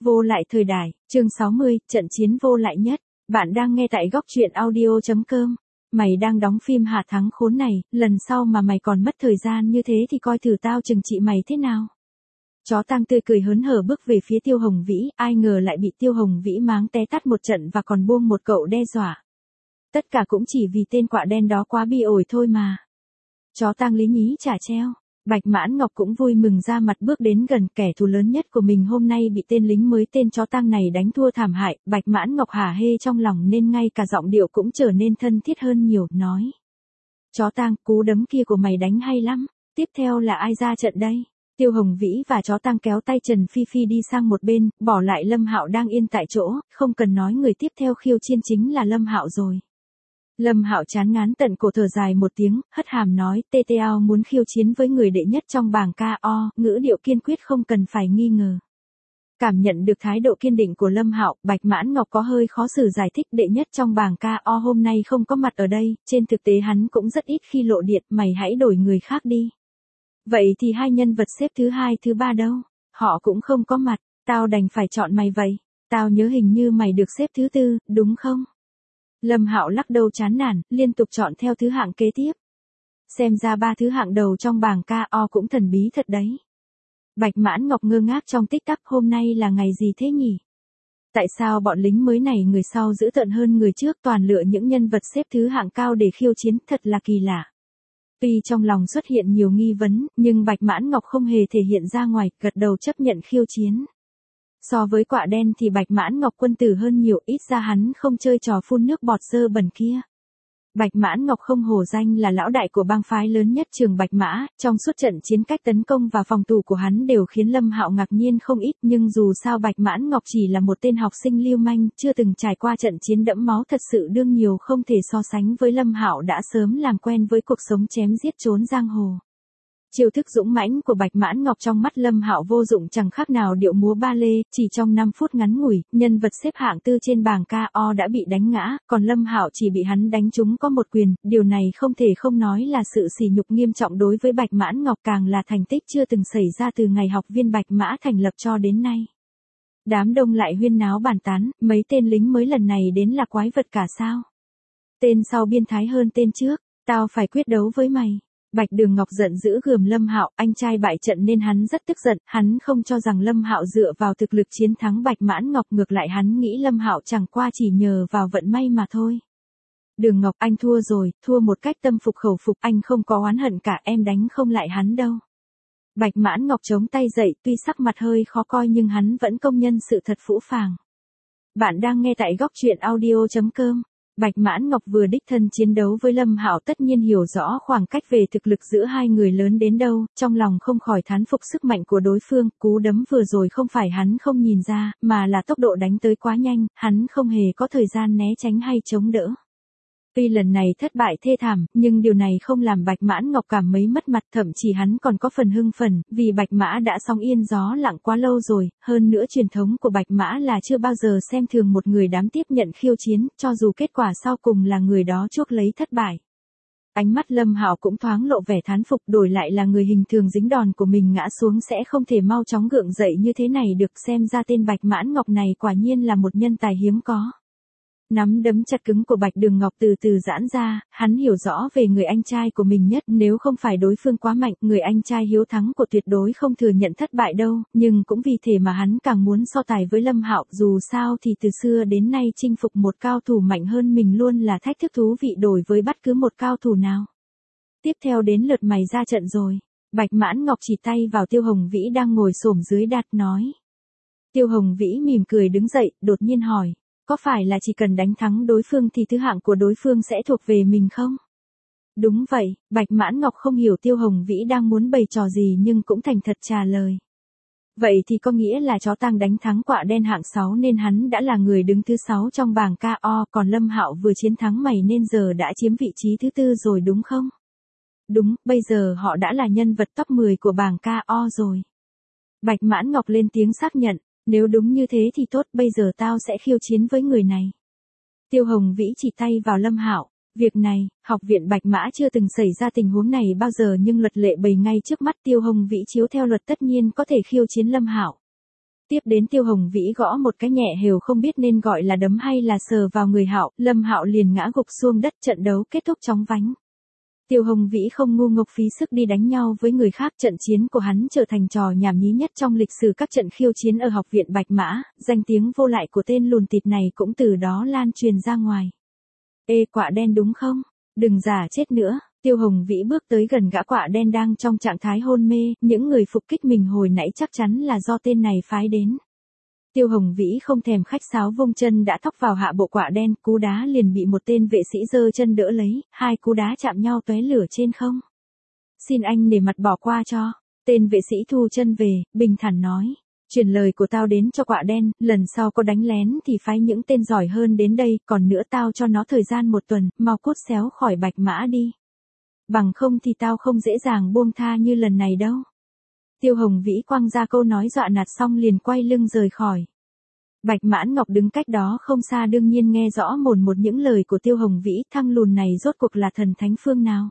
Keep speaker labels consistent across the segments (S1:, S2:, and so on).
S1: Vô lại thời đại, chương 60, trận chiến vô lại nhất. Bạn đang nghe tại góc truyện audio.com. Mày đang đóng phim Hà Thắng khốn này, lần sau mà mày còn mất thời gian như thế thì coi thử tao trừng trị mày thế nào. Chó Tang tươi cười hớn hở bước về phía Tiêu Hồng Vĩ, ai ngờ lại bị Tiêu Hồng Vĩ máng té tát một trận và còn buông một cậu đe dọa. Tất cả cũng chỉ vì tên quạ đen đó quá bi ổi thôi mà. Chó Tang lý nhí chả treo. Bạch Mãn Ngọc cũng vui mừng ra mặt bước đến gần kẻ thù lớn nhất của mình hôm nay bị tên lính mới tên chó Tang này đánh thua thảm hại. Bạch Mãn Ngọc hả hê trong lòng nên ngay cả giọng điệu cũng trở nên thân thiết hơn nhiều, nói. Chó Tang, cú đấm kia của mày đánh hay lắm, tiếp theo là ai ra trận đây? Tiêu Hồng Vĩ và chó Tang kéo tay Trần Phi Phi đi sang một bên, bỏ lại Lâm Hạo đang yên tại chỗ, không cần nói người tiếp theo khiêu chiến chính là Lâm Hạo rồi. Lâm Hạo chán ngán tận cổ thở dài một tiếng, hất hàm nói, TTO muốn khiêu chiến với người đệ nhất trong bảng KO, ngữ điệu kiên quyết không cần phải nghi ngờ. Cảm nhận được thái độ kiên định của Lâm Hạo, Bạch Mãn Ngọc có hơi khó xử giải thích, đệ nhất trong bảng KO hôm nay không có mặt ở đây, trên thực tế hắn cũng rất ít khi lộ diện, mày hãy đổi người khác đi. Vậy thì hai nhân vật xếp thứ hai thứ ba đâu? Họ cũng không có mặt, tao đành phải chọn mày vậy. Tao nhớ hình như mày được xếp thứ tư, đúng không? Lâm Hạo lắc đầu chán nản, liên tục chọn theo thứ hạng kế tiếp. Xem ra ba thứ hạng đầu trong bảng KO cũng thần bí thật đấy. Bạch Mãn Ngọc ngơ ngác trong tích tắc, hôm nay là ngày gì thế nhỉ? Tại sao bọn lính mới này người sau dữ tợn hơn người trước, toàn lựa những nhân vật xếp thứ hạng cao để khiêu chiến, thật là kỳ lạ. Tuy trong lòng xuất hiện nhiều nghi vấn, nhưng Bạch Mãn Ngọc không hề thể hiện ra ngoài, gật đầu chấp nhận khiêu chiến. So với quạ đen thì Bạch Mãn Ngọc quân tử hơn nhiều, ít ra hắn không chơi trò phun nước bọt dơ bẩn kia. Bạch Mãn Ngọc không hổ danh là lão đại của bang phái lớn nhất trường Bạch Mã, trong suốt trận chiến cách tấn công và phòng thủ của hắn đều khiến Lâm Hạo ngạc nhiên không ít, nhưng dù sao Bạch Mãn Ngọc chỉ là một tên học sinh lưu manh, chưa từng trải qua trận chiến đẫm máu thật sự đương nhiều không thể so sánh với Lâm Hạo đã sớm làm quen với cuộc sống chém giết trốn giang hồ. Chiêu thức dũng mãnh của Bạch Mãn Ngọc trong mắt Lâm Hạo vô dụng chẳng khác nào điệu múa ba lê, chỉ trong 5 phút ngắn ngủi, nhân vật xếp hạng tư trên bảng KO đã bị đánh ngã, còn Lâm Hạo chỉ bị hắn đánh trúng có một quyền, điều này không thể không nói là sự sỉ nhục nghiêm trọng đối với Bạch Mãn Ngọc, càng là thành tích chưa từng xảy ra từ ngày học viên Bạch Mã thành lập cho đến nay. Đám đông lại huyên náo bàn tán, mấy tên lính mới lần này đến là quái vật cả sao? Tên sau biên thái hơn tên trước, tao phải quyết đấu với mày. Bạch Đường Ngọc giận dữ gườm Lâm Hạo, anh trai bại trận nên hắn rất tức giận, hắn không cho rằng Lâm Hạo dựa vào thực lực chiến thắng Bạch Mãn Ngọc, ngược lại hắn nghĩ Lâm Hạo chẳng qua chỉ nhờ vào vận may mà thôi. Đường Ngọc, anh thua rồi, thua một cách tâm phục khẩu phục, anh không có oán hận cả, em đánh không lại hắn đâu. Bạch Mãn Ngọc chống tay dậy, tuy sắc mặt hơi khó coi nhưng hắn vẫn công nhân sự thật phũ phàng. Bạn đang nghe tại góc truyện audio.com. Bạch Mãn Ngọc vừa đích thân chiến đấu với Lâm Hạo tất nhiên hiểu rõ khoảng cách về thực lực giữa hai người lớn đến đâu, trong lòng không khỏi thán phục sức mạnh của đối phương, cú đấm vừa rồi không phải hắn không nhìn ra, mà là tốc độ đánh tới quá nhanh, hắn không hề có thời gian né tránh hay chống đỡ. Tuy lần này thất bại thê thảm, nhưng điều này không làm Bạch Mãn Ngọc cảm mấy mất mặt, thậm chí hắn còn có phần hưng phấn, vì Bạch Mã đã sóng yên gió lặng quá lâu rồi, hơn nữa truyền thống của Bạch Mã là chưa bao giờ xem thường một người dám tiếp nhận khiêu chiến, cho dù kết quả sau cùng là người đó chuốc lấy thất bại. Ánh mắt Lâm Hạo cũng thoáng lộ vẻ thán phục, đổi lại là người hình thường dính đòn của mình ngã xuống sẽ không thể mau chóng gượng dậy như thế này được, xem ra tên Bạch Mãn Ngọc này quả nhiên là một nhân tài hiếm có. Nắm đấm chặt cứng của Bạch Đường Ngọc từ từ giãn ra, hắn hiểu rõ về người anh trai của mình nhất, nếu không phải đối phương quá mạnh, người anh trai hiếu thắng của tuyệt đối không thừa nhận thất bại đâu, nhưng cũng vì thế mà hắn càng muốn so tài với Lâm Hạo, dù sao thì từ xưa đến nay chinh phục một cao thủ mạnh hơn mình luôn là thách thức thú vị đối với bất cứ một cao thủ nào. Tiếp theo đến lượt mày ra trận rồi. Bạch Mãn Ngọc chỉ tay vào Tiêu Hồng Vĩ đang ngồi xổm dưới đạt nói. Tiêu Hồng Vĩ mỉm cười đứng dậy, đột nhiên hỏi. Có phải là chỉ cần đánh thắng đối phương thì thứ hạng của đối phương sẽ thuộc về mình không? Đúng vậy, Bạch Mãn Ngọc không hiểu Tiêu Hồng Vĩ đang muốn bày trò gì nhưng cũng thành thật trả lời. Vậy thì có nghĩa là chó Tang đánh thắng quạ đen hạng 6 nên hắn đã là người đứng thứ 6 trong bảng KO, còn Lâm Hạo vừa chiến thắng mày nên giờ đã chiếm vị trí thứ 4 rồi đúng không? Đúng, bây giờ họ đã là nhân vật top 10 của bảng KO rồi. Bạch Mãn Ngọc lên tiếng xác nhận. Nếu đúng như thế thì tốt, bây giờ tao sẽ khiêu chiến với người này. Tiêu Hồng Vĩ chỉ tay vào Lâm Hạo. Việc này, học viện Bạch Mã chưa từng xảy ra tình huống này bao giờ nhưng luật lệ bày ngay trước mắt, Tiêu Hồng Vĩ chiếu theo luật tất nhiên có thể khiêu chiến Lâm Hạo. Tiếp đến Tiêu Hồng Vĩ gõ một cái nhẹ hều không biết nên gọi là đấm hay là sờ vào người Hạo, Lâm Hạo liền ngã gục xuống đất, trận đấu kết thúc chóng vánh. Tiêu Hồng Vĩ không ngu ngốc phí sức đi đánh nhau với người khác, trận chiến của hắn trở thành trò nhảm nhí nhất trong lịch sử các trận khiêu chiến ở học viện Bạch Mã, danh tiếng vô lại của tên lùn tịt này cũng từ đó lan truyền ra ngoài. Ê quạ đen đúng không? Đừng giả chết nữa. Tiêu Hồng Vĩ bước tới gần gã quạ đen đang trong trạng thái hôn mê, những người phục kích mình hồi nãy chắc chắn là do tên này phái đến. Tiêu Hồng Vĩ không thèm khách sáo vung chân đã thóc vào hạ bộ quạ đen, cú đá liền bị một tên vệ sĩ giơ chân đỡ lấy, hai cú đá chạm nhau tóe lửa trên không. Xin anh nể mặt bỏ qua cho. Tên vệ sĩ thu chân về, bình thản nói. Truyền lời của tao đến cho quạ đen, lần sau có đánh lén thì phái những tên giỏi hơn đến đây, còn nữa tao cho nó thời gian 1 tuần, mau cút xéo khỏi Bạch Mã đi. Bằng không thì tao không dễ dàng buông tha như lần này đâu. Tiêu Hồng Vĩ quăng ra câu nói dọa nạt xong liền quay lưng rời khỏi. Bạch Mãn Ngọc đứng cách đó không xa đương nhiên nghe rõ mồn một những lời của Tiêu Hồng Vĩ, thằng lùn này rốt cuộc là thần thánh phương nào.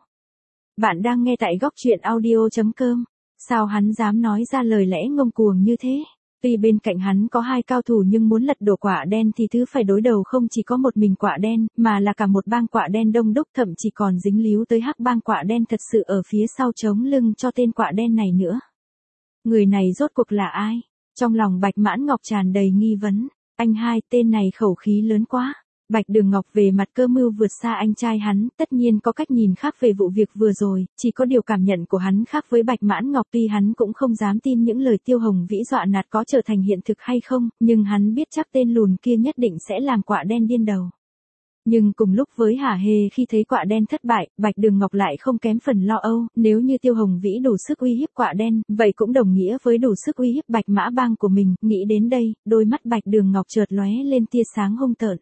S1: Bạn đang nghe tại góc truyện audio.com. Sao hắn dám nói ra lời lẽ ngông cuồng như thế? Tuy bên cạnh hắn có 2 cao thủ nhưng muốn lật đổ quạ đen thì thứ phải đối đầu không chỉ có một mình quạ đen, mà là cả một bang quạ đen đông đúc, thậm chí còn dính líu tới hắc bang quạ đen thật sự ở phía sau chống lưng cho tên quạ đen này nữa. Người này rốt cuộc là ai? Trong lòng Bạch Mãn Ngọc tràn đầy nghi vấn. Anh hai, tên này khẩu khí lớn quá. Bạch Đường Ngọc về mặt cơ mưu vượt xa anh trai hắn, tất nhiên có cách nhìn khác về vụ việc vừa rồi, chỉ có điều cảm nhận của hắn khác với Bạch Mãn Ngọc, tuy hắn cũng không dám tin những lời Tiêu Hồng Vĩ dọa nạt có trở thành hiện thực hay không, nhưng hắn biết chắc tên lùn kia nhất định sẽ làm quạ đen điên đầu. Nhưng cùng lúc với hả hê khi thấy quạ đen thất bại, Bạch Đường Ngọc lại không kém phần lo âu, nếu như Tiêu Hồng Vĩ đủ sức uy hiếp quạ đen, vậy cũng đồng nghĩa với đủ sức uy hiếp Bạch Mã bang của mình, nghĩ đến đây, đôi mắt Bạch Đường Ngọc chợt lóe lên tia sáng hung tợn.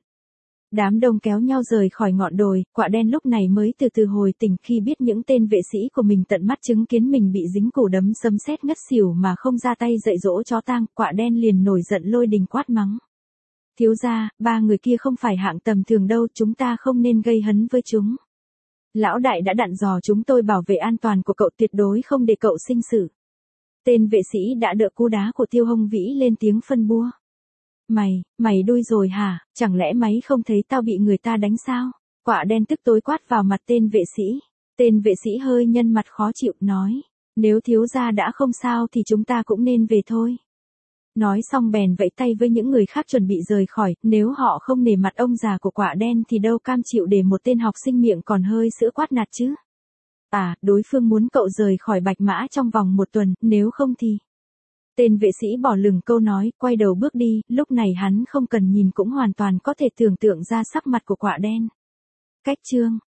S1: Đám đông kéo nhau rời khỏi ngọn đồi, quạ đen lúc này mới từ từ hồi tỉnh khi biết những tên vệ sĩ của mình tận mắt chứng kiến mình bị dính củ đấm sấm sét ngất xỉu mà không ra tay dạy dỗ chó tang, quạ đen liền nổi giận lôi đình quát mắng. Thiếu gia, 3 người kia không phải hạng tầm thường đâu, chúng ta không nên gây hấn với chúng. Lão đại đã dặn dò chúng tôi bảo vệ an toàn của cậu, tuyệt đối không để cậu sinh sự. Tên vệ sĩ đã đỡ cú đá của Tiêu Hồng Vĩ lên tiếng phân bua. Mày đuôi rồi hả, chẳng lẽ mày không thấy tao bị người ta đánh sao? Quạ đen tức tối quát vào mặt tên vệ sĩ. Tên vệ sĩ hơi nhân mặt khó chịu, nói. Nếu thiếu gia đã không sao thì chúng ta cũng nên về thôi. Nói xong bèn vẫy tay với những người khác chuẩn bị rời khỏi, nếu họ không nể mặt ông già của quạ đen thì đâu cam chịu để một tên học sinh miệng còn hơi sữa quát nạt chứ. À, đối phương muốn cậu rời khỏi Bạch Mã trong vòng 1 tuần, nếu không thì... Tên vệ sĩ bỏ lửng câu nói, quay đầu bước đi, lúc này hắn không cần nhìn cũng hoàn toàn có thể tưởng tượng ra sắc mặt của quạ đen. Cách chương